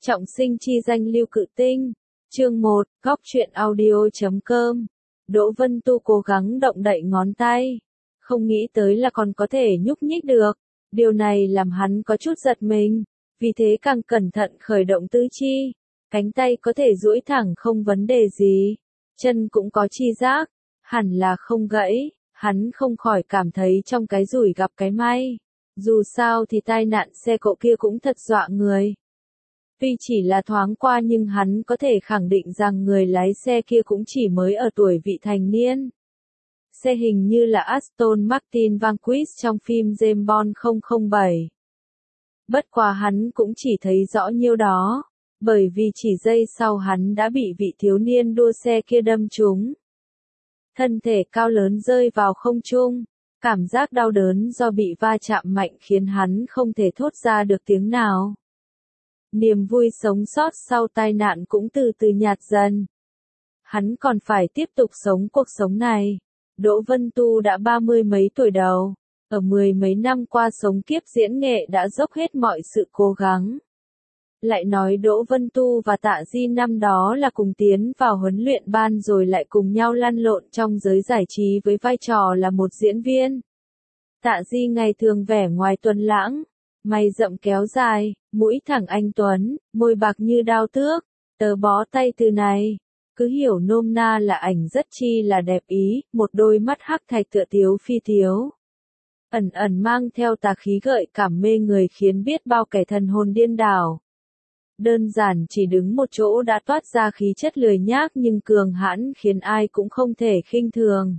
Trọng sinh chi danh Lưu Cự Tinh. Chương 1, Góc truyện audio.com. Đỗ Vân Tu cố gắng động đậy ngón tay. Không nghĩ tới là còn có thể nhúc nhích được. Điều này làm hắn có chút giật mình. Vì thế càng cẩn thận khởi động tứ chi. Cánh tay có thể duỗi thẳng không vấn đề gì. Chân cũng có chi giác. Hẳn là không gãy. Hắn không khỏi cảm thấy trong cái rủi gặp cái may. Dù sao thì tai nạn xe cộ kia cũng thật dọa người. Tuy chỉ là thoáng qua nhưng hắn có thể khẳng định rằng người lái xe kia cũng chỉ mới ở tuổi vị thành niên. Xe hình như là Aston Martin Vanquish trong phim James Bond 007. Bất quá hắn cũng chỉ thấy rõ nhiêu đó, bởi vì chỉ giây sau hắn đã bị vị thiếu niên đua xe kia đâm trúng. Thân thể cao lớn rơi vào không trung, cảm giác đau đớn do bị va chạm mạnh khiến hắn không thể thốt ra được tiếng nào. Niềm vui sống sót sau tai nạn cũng từ từ nhạt dần. Hắn còn phải tiếp tục sống cuộc sống này. Đỗ Vân Tu đã 30 mấy tuổi đầu, ở 10 mấy năm qua sống kiếp diễn nghệ đã dốc hết mọi sự cố gắng. Lại nói Đỗ Vân Tu và Tạ Di năm đó là cùng tiến vào huấn luyện ban rồi lại cùng nhau lăn lộn trong giới giải trí với vai trò là một diễn viên. Tạ Di ngày thường vẻ ngoài tuấn lãng, mày rậm kéo dài, mũi thẳng anh tuấn, môi bạc như đao tước, tớ bó tay từ này. Cứ hiểu nôm na là ảnh rất chi là đẹp ý, một đôi mắt hắc thạch tựa tiếu phi thiếu. Ẩn ẩn mang theo tà khí gợi cảm mê người khiến biết bao kẻ thần hồn điên đảo. Đơn giản chỉ đứng một chỗ đã toát ra khí chất lười nhác nhưng cường hãn khiến ai cũng không thể khinh thường.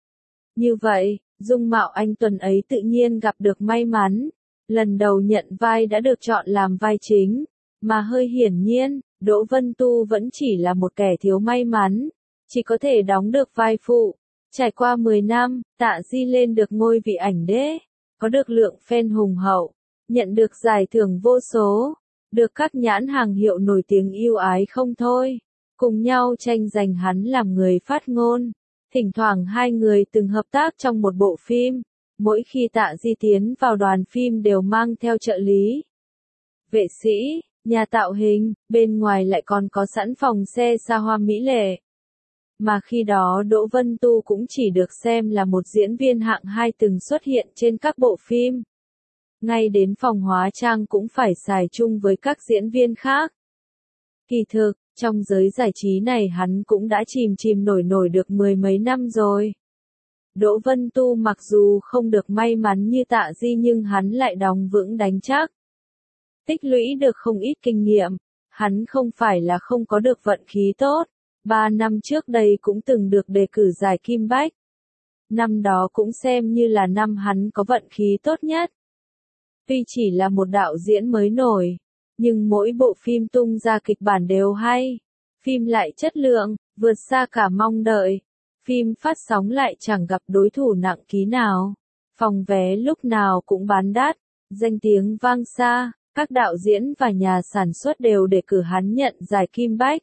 Như vậy, dung mạo anh tuấn ấy tự nhiên gặp được may mắn. Lần đầu nhận vai đã được chọn làm vai chính, mà hơi hiển nhiên, Đỗ Vân Tu vẫn chỉ là một kẻ thiếu may mắn, chỉ có thể đóng được vai phụ. Trải qua 10 năm, Tạ Di lên được ngôi vị ảnh đế, có được lượng fan hùng hậu, nhận được giải thưởng vô số, được các nhãn hàng hiệu nổi tiếng yêu ái không thôi, cùng nhau tranh giành hắn làm người phát ngôn. Thỉnh thoảng hai người từng hợp tác trong một bộ phim. Mỗi khi Tạ Di tiến vào đoàn phim đều mang theo trợ lý, vệ sĩ, nhà tạo hình, bên ngoài lại còn có sẵn phòng xe xa hoa mỹ lệ. Mà khi đó Đỗ Vân Tu cũng chỉ được xem là một diễn viên hạng 2 từng xuất hiện trên các bộ phim. Ngay đến phòng hóa trang cũng phải xài chung với các diễn viên khác. Kỳ thực, trong giới giải trí này hắn cũng đã chìm nổi được 10 mấy năm rồi. Đỗ Vân Tu mặc dù không được may mắn như Tạ Di nhưng hắn lại đóng vững đánh chắc. Tích lũy được không ít kinh nghiệm, hắn không phải là không có được vận khí tốt. 3 năm trước đây cũng từng được đề cử giải Kim Bách. Năm đó cũng xem như là năm hắn có vận khí tốt nhất. Tuy chỉ là một đạo diễn mới nổi, nhưng mỗi bộ phim tung ra kịch bản đều hay. Phim lại chất lượng, vượt xa cả mong đợi. Phim phát sóng lại chẳng gặp đối thủ nặng ký nào. Phòng vé lúc nào cũng bán đắt, danh tiếng vang xa, các đạo diễn và nhà sản xuất đều đề cử hắn nhận giải Kim Bách.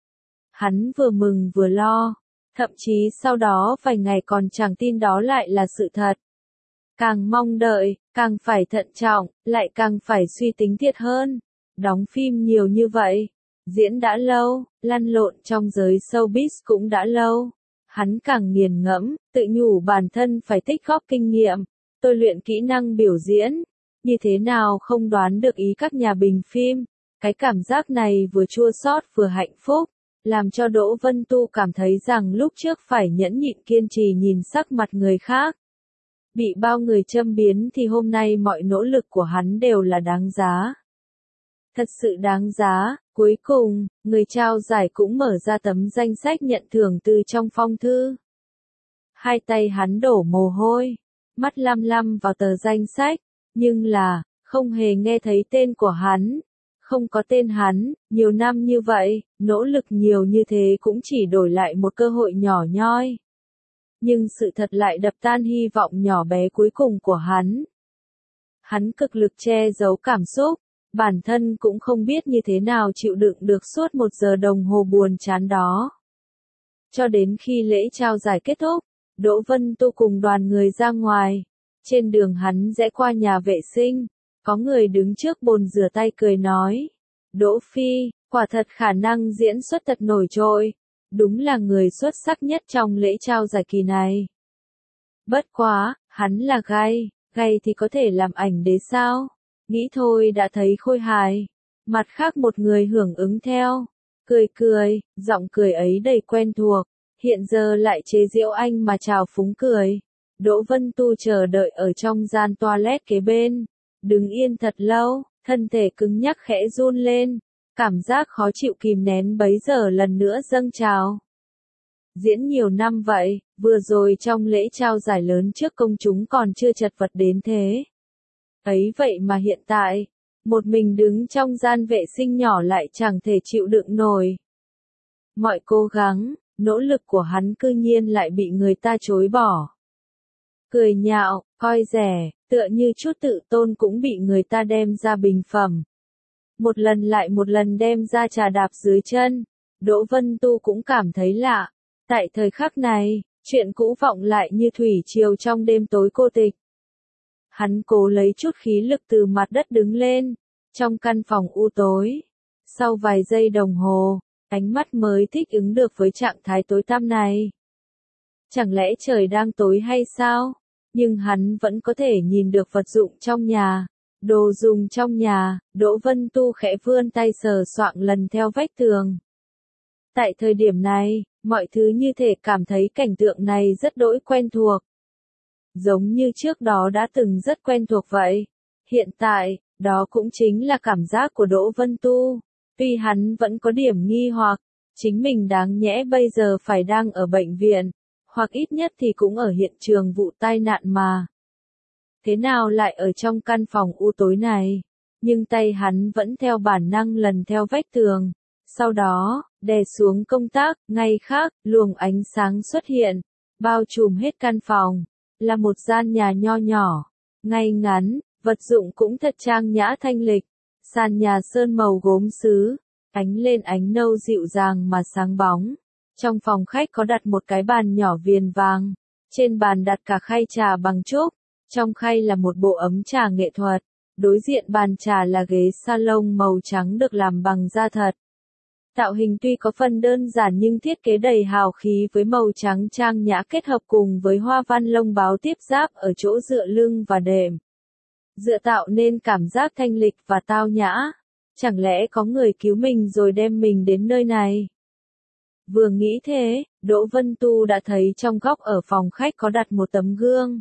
Hắn vừa mừng vừa lo, thậm chí sau đó vài ngày còn chẳng tin đó lại là sự thật. Càng mong đợi, càng phải thận trọng, lại càng phải suy tính thiệt hơn. Đóng phim nhiều như vậy, diễn đã lâu, lăn lộn trong giới showbiz cũng đã lâu. Hắn càng nghiền ngẫm, tự nhủ bản thân phải tích góp kinh nghiệm, tôi luyện kỹ năng biểu diễn, như thế nào không đoán được ý các nhà bình phim. Cái cảm giác này vừa chua xót vừa hạnh phúc, làm cho Đỗ Vân Tu cảm thấy rằng lúc trước phải nhẫn nhịn kiên trì nhìn sắc mặt người khác. Bị bao người châm biếm thì hôm nay mọi nỗ lực của hắn đều là đáng giá. Thật sự đáng giá. Cuối cùng, người trao giải cũng mở ra tấm danh sách nhận thưởng từ trong phong thư. Hai tay hắn đổ mồ hôi, mắt lăm lăm vào tờ danh sách, nhưng là, không hề nghe thấy tên của hắn. Không có tên hắn, nhiều năm như vậy, nỗ lực nhiều như thế cũng chỉ đổi lại một cơ hội nhỏ nhoi. Nhưng sự thật lại đập tan hy vọng nhỏ bé cuối cùng của hắn. Hắn cực lực che giấu cảm xúc. Bản thân cũng không biết như thế nào chịu đựng được suốt 1 giờ đồng hồ buồn chán đó. Cho đến khi lễ trao giải kết thúc, Đỗ Vân Tu cùng đoàn người ra ngoài. Trên đường hắn rẽ qua nhà vệ sinh, có người đứng trước bồn rửa tay cười nói. Đỗ Phi, quả thật khả năng diễn xuất thật nổi trội, đúng là người xuất sắc nhất trong lễ trao giải kỳ này. Bất quá, hắn là gay, gay thì có thể làm ảnh đế sao? Nghĩ thôi đã thấy khôi hài. Mặt khác một người hưởng ứng theo, cười cười, giọng cười ấy đầy quen thuộc, hiện giờ lại chế giễu anh mà trào phúng cười. Đỗ Vân Tu chờ đợi ở trong gian toilet kế bên, đứng yên thật lâu, thân thể cứng nhắc khẽ run lên, cảm giác khó chịu kìm nén bấy giờ lần nữa dâng trào. Diễn nhiều năm vậy, vừa rồi trong lễ trao giải lớn trước công chúng còn chưa chật vật đến thế. Ấy vậy mà hiện tại, một mình đứng trong gian vệ sinh nhỏ lại chẳng thể chịu đựng nổi. Mọi cố gắng, nỗ lực của hắn cư nhiên lại bị người ta chối bỏ. Cười nhạo, coi rẻ, tựa như chút tự tôn cũng bị người ta đem ra bình phẩm. Một lần lại một lần đem ra trà đạp dưới chân, Đỗ Vân Tu cũng cảm thấy lạ. Tại thời khắc này, chuyện cũ vọng lại như thủy triều trong đêm tối cô tịch. Hắn cố lấy chút khí lực từ mặt đất đứng lên, trong căn phòng u tối. Sau vài giây đồng hồ, ánh mắt mới thích ứng được với trạng thái tối tăm này. Chẳng lẽ trời đang tối hay sao? Nhưng hắn vẫn có thể nhìn được vật dụng trong nhà, đồ dùng trong nhà. Đỗ Vân Tu khẽ vươn tay sờ soạng lần theo vách tường. Tại thời điểm này, mọi thứ như thể cảm thấy cảnh tượng này rất đỗi quen thuộc. Giống như trước đó đã từng rất quen thuộc vậy. Hiện tại, đó cũng chính là cảm giác của Đỗ Vân Tu. Tuy hắn vẫn có điểm nghi hoặc, chính mình đáng nhẽ bây giờ phải đang ở bệnh viện, hoặc ít nhất thì cũng ở hiện trường vụ tai nạn mà. Thế nào lại ở trong căn phòng u tối này? Nhưng tay hắn vẫn theo bản năng lần theo vách tường. Sau đó, đè xuống công tắc, ngay khác, luồng ánh sáng xuất hiện, bao trùm hết căn phòng, là một gian nhà nho nhỏ, ngay ngắn, vật dụng cũng thật trang nhã thanh lịch, sàn nhà sơn màu gốm sứ, ánh lên ánh nâu dịu dàng mà sáng bóng. Trong phòng khách có đặt một cái bàn nhỏ viền vàng, trên bàn đặt cả khay trà bằng trúc, trong khay là một bộ ấm trà nghệ thuật, đối diện bàn trà là ghế salon màu trắng được làm bằng da thật. Tạo hình tuy có phần đơn giản nhưng thiết kế đầy hào khí với màu trắng trang nhã kết hợp cùng với hoa văn lông báo tiếp giáp ở chỗ dựa lưng và đệm. Dựa tạo nên cảm giác thanh lịch và tao nhã. Chẳng lẽ có người cứu mình rồi đem mình đến nơi này? Vừa nghĩ thế, Đỗ Vân Tu đã thấy trong góc ở phòng khách có đặt một tấm gương.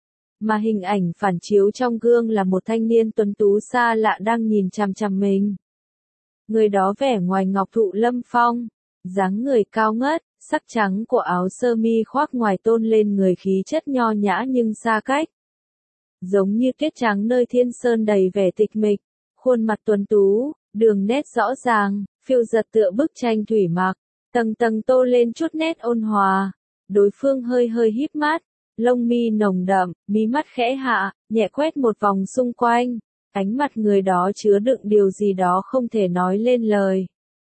Mà hình ảnh phản chiếu trong gương là một thanh niên tuấn tú xa lạ đang nhìn chằm chằm mình. Người đó vẻ ngoài ngọc thụ lâm phong, dáng người cao ngất, sắc trắng của áo sơ mi khoác ngoài tôn lên người khí chất nho nhã nhưng xa cách. Giống như tuyết trắng nơi thiên sơn đầy vẻ tịch mịch, khuôn mặt tuấn tú, đường nét rõ ràng, phiêu giật tựa bức tranh thủy mặc, tầng tầng tô lên chút nét ôn hòa. Đối phương hơi hơi híp mắt, lông mi nồng đậm, mí mắt khẽ hạ, nhẹ quét một vòng xung quanh. Ánh mặt người đó chứa đựng điều gì đó không thể nói lên lời.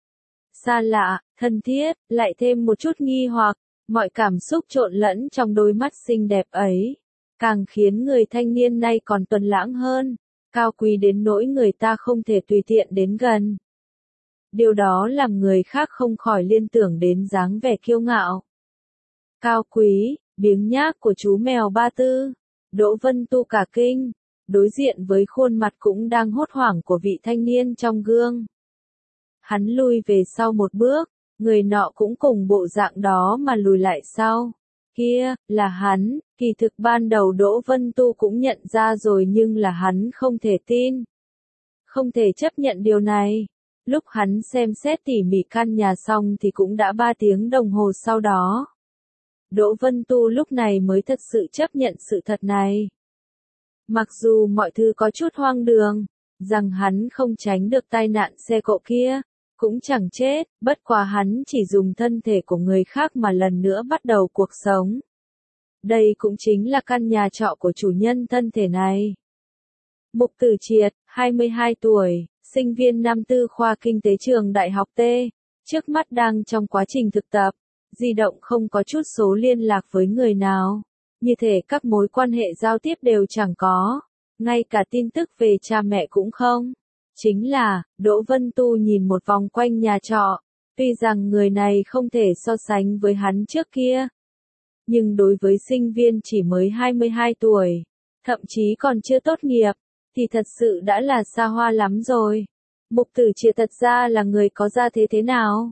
Xa lạ, thân thiết, lại thêm một chút nghi hoặc, mọi cảm xúc trộn lẫn trong đôi mắt xinh đẹp ấy, càng khiến người thanh niên này còn tuấn lãng hơn, cao quý đến nỗi người ta không thể tùy tiện đến gần. Điều đó làm người khác không khỏi liên tưởng đến dáng vẻ kiêu ngạo, cao quý, biếng nhác của chú mèo Ba Tư. Đỗ Vân Tu cả kinh, đối diện với khuôn mặt cũng đang hốt hoảng của vị thanh niên trong gương. Hắn lui về sau một bước, người nọ cũng cùng bộ dạng đó mà lùi lại sau. Kia, là hắn, kỳ thực ban đầu Đỗ Vân Tu cũng nhận ra rồi nhưng là hắn không thể tin. Không thể chấp nhận điều này. Lúc hắn xem xét tỉ mỉ căn nhà xong thì cũng đã 3 tiếng đồng hồ sau đó. Đỗ Vân Tu lúc này mới thật sự chấp nhận sự thật này. Mặc dù mọi thứ có chút hoang đường, rằng hắn không tránh được tai nạn xe cộ kia, cũng chẳng chết, bất quá hắn chỉ dùng thân thể của người khác mà lần nữa bắt đầu cuộc sống. Đây cũng chính là căn nhà trọ của chủ nhân thân thể này. Mục Tử Triệt, 22 tuổi, sinh viên năm tư khoa kinh tế trường Đại học T, trước mắt đang trong quá trình thực tập, di động không có chút số liên lạc với người nào. Như thể các mối quan hệ giao tiếp đều chẳng có, ngay cả tin tức về cha mẹ cũng không. Chính là, Đỗ Vân Tu nhìn một vòng quanh nhà trọ, tuy rằng người này không thể so sánh với hắn trước kia. Nhưng đối với sinh viên chỉ mới 22 tuổi, thậm chí còn chưa tốt nghiệp, thì thật sự đã là xa hoa lắm rồi. Mục Tử Triệt thật ra là người có gia thế thế nào?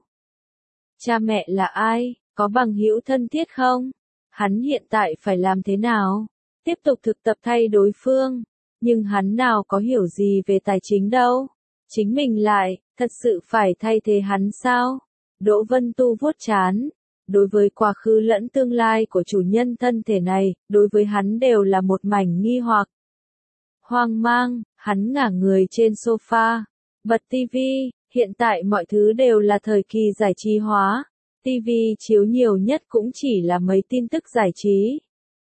Cha mẹ là ai? Có bằng hữu thân thiết không? Hắn hiện tại phải làm thế nào? Tiếp tục thực tập thay đối phương. Nhưng hắn nào có hiểu gì về tài chính đâu. Chính mình lại, thật sự phải thay thế hắn sao? Đỗ Vân Tu vuốt trán. Đối với quá khứ lẫn tương lai của chủ nhân thân thể này, đối với hắn đều là một mảnh nghi hoặc. Hoang mang, hắn ngả người trên sofa, bật tivi, hiện tại mọi thứ đều là thời kỳ giải trí hóa. Tivi chiếu nhiều nhất cũng chỉ là mấy tin tức giải trí.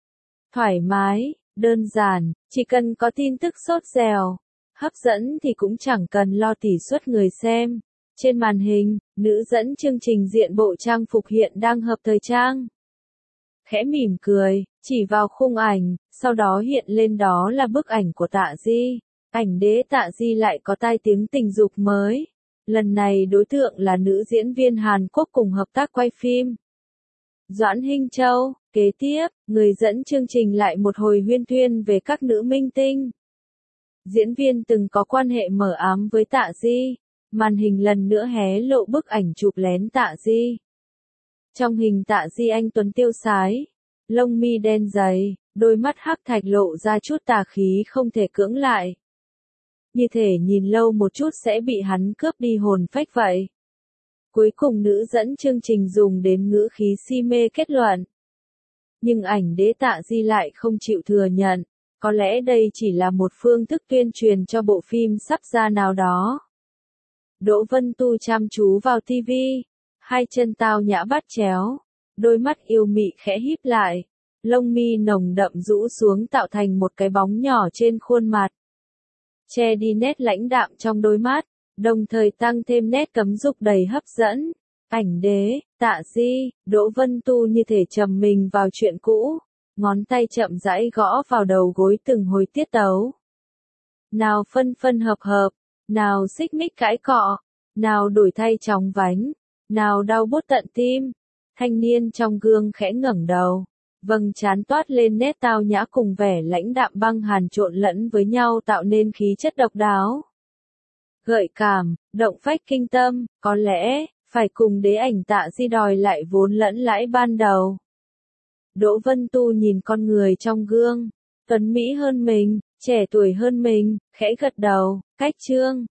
Thoải mái, đơn giản, chỉ cần có tin tức sốt dẻo, hấp dẫn thì cũng chẳng cần lo tỷ suất người xem. Trên màn hình, nữ dẫn chương trình diện bộ trang phục hiện đang hợp thời trang. Khẽ mỉm cười, chỉ vào khung ảnh, sau đó hiện lên đó là bức ảnh của Tạ Di. Ảnh đế Tạ Di lại có tai tiếng tình dục mới. Lần này đối tượng là nữ diễn viên Hàn Quốc cùng hợp tác quay phim. Doãn Hinh Châu, kế tiếp, người dẫn chương trình lại một hồi huyên thuyên về các nữ minh tinh. Diễn viên từng có quan hệ mờ ám với Tạ Di. Màn hình lần nữa hé lộ bức ảnh chụp lén Tạ Di. Trong hình Tạ Di anh tuấn tiêu sái, lông mi đen dày, đôi mắt hắc thạch lộ ra chút tà khí không thể cưỡng lại. Như thể nhìn lâu một chút sẽ bị hắn cướp đi hồn phách vậy. Cuối cùng nữ dẫn chương trình dùng đến ngữ khí si mê kết luận. Nhưng ảnh đế Tạ Di lại không chịu thừa nhận, có lẽ đây chỉ là một phương thức tuyên truyền cho bộ phim sắp ra nào đó. Đỗ Vân Tu chăm chú vào tivi, hai chân tao nhã bắt chéo, đôi mắt yêu mị khẽ híp lại, lông mi nồng đậm rũ xuống tạo thành một cái bóng nhỏ trên khuôn mặt. Che đi nét lãnh đạm trong đôi mắt, đồng thời tăng thêm nét cấm dục đầy hấp dẫn. Ảnh đế, Tạ Di, Đỗ Vân Tu như thể trầm mình vào chuyện cũ, ngón tay chậm rãi gõ vào đầu gối từng hồi tiết tấu. Nào phân phân hợp hợp, nào xích mích cãi cọ, nào đổi thay chóng vánh, nào đau buốt tận tim. Thanh niên trong gương khẽ ngẩng đầu, vầng trán toát lên nét tao nhã cùng vẻ lãnh đạm băng hàn trộn lẫn với nhau tạo nên khí chất độc đáo. Gợi cảm, động phách kinh tâm, có lẽ, phải cùng đế ảnh Tạ Di đòi lại vốn lẫn lãi ban đầu. Đỗ Vân Tu nhìn con người trong gương, tuấn mỹ hơn mình, trẻ tuổi hơn mình, khẽ gật đầu, cách chương.